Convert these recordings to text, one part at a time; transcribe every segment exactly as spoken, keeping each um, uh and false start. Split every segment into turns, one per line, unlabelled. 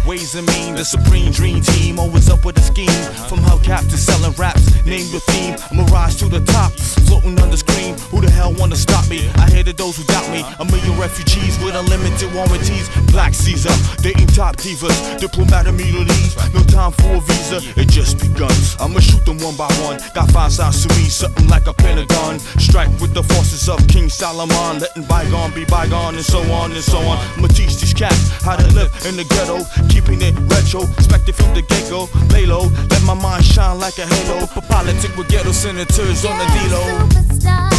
ways and mean. The supreme dream team, always up with a scheme. From hubcap to selling raps, name your theme. I'ma rise to the top, floating on the screen. Who the hell wanna stop me? I hated those who doubt me. A million refugees with unlimited warranties. Black Caesar, dating top divas, diplomatic immunities. No time for a visa, it just begun. I'ma shoot them one by one. Got five sides to me, something like a pentagon. Strike with the forces of King Solomon, letting bygone be bygone, and so on and so on. I'ma teach these cats how to live in the ghetto, keeping it retro, expected from the get-go. Lay low, let my mind shine like a halo. For politics with ghetto senators on the D-Lo.
Superstar,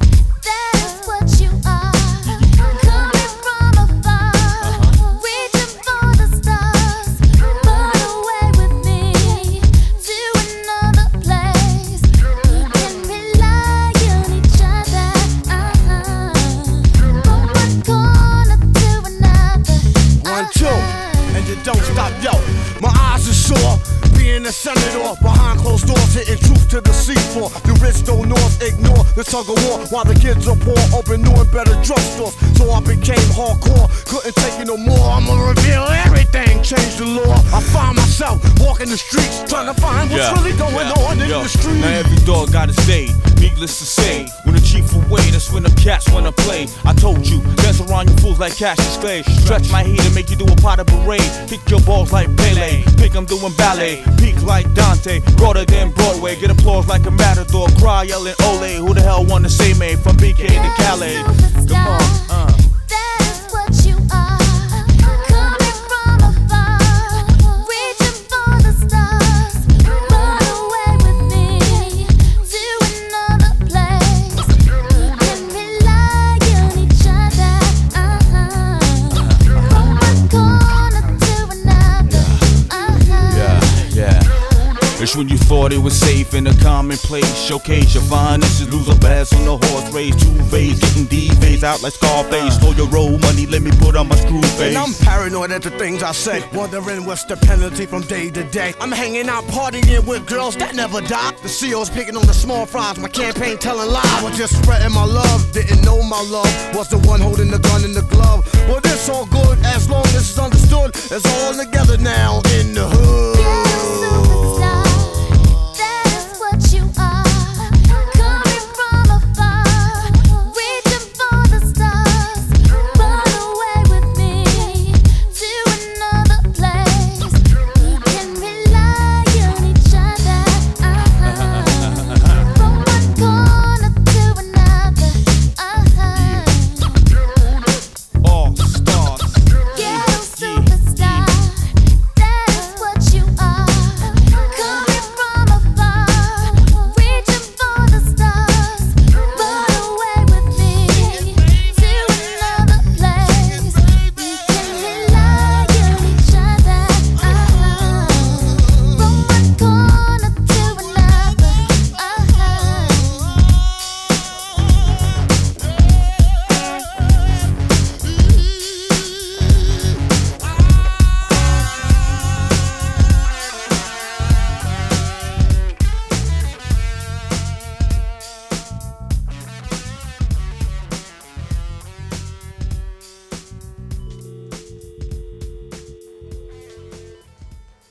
that's what you are. Coming from afar, reaching for the stars. Run away with me to another place. We can rely on each other. Uh-huh. From one corner to another.
One, two, and you don't stop, yo. My eyes are sore, being a senator behind closed doors, hitting truth to the seafloor. The rich don't north ignore the tug of war, while the kids are poor, open new and better drugstores. So I became hardcore, couldn't take it no more. I'ma reveal everything, change the law. I find myself walking the streets, trying to find what's
Yeah,
really going
yeah,
on in
yo.
the street.
Now every dog got his day, needless to say. When the chief away, that's when the cats wanna play. I told you, dance around you fools like Cassius Clay. Stretch my heat and make you do a pot of parade. Kick your balls like Pele, think I'm doing ballet. Peak like Dante, broader than Broadway. Get applause like a matador, cry yelling ole. Who the hell wanna say me from B K to Calais? Come on, uh.
That's what you are. Coming from afar, reaching for the stars. Run away with me to another place. We can rely on each other. Uh-huh. From one corner to another. Uh-huh.
Yeah, yeah. It's when you thought it was safe in a commonplace. Showcase your finest, lose a bass on the horse race. Two phase, getting D-phase out like Scarface. Stole your road money, let me put on my screw face.
And I'm paranoid at the things I say, wondering what's the penalty from day to day. I'm hanging out partying with girls that never die. The C O's picking on the small fries, my campaign telling lies. I was just spreading my love, didn't know my love was the one holding the gun in the glove. Well, this all good as long as it's understood. It's all together now in the hood.
Yeah, superstar.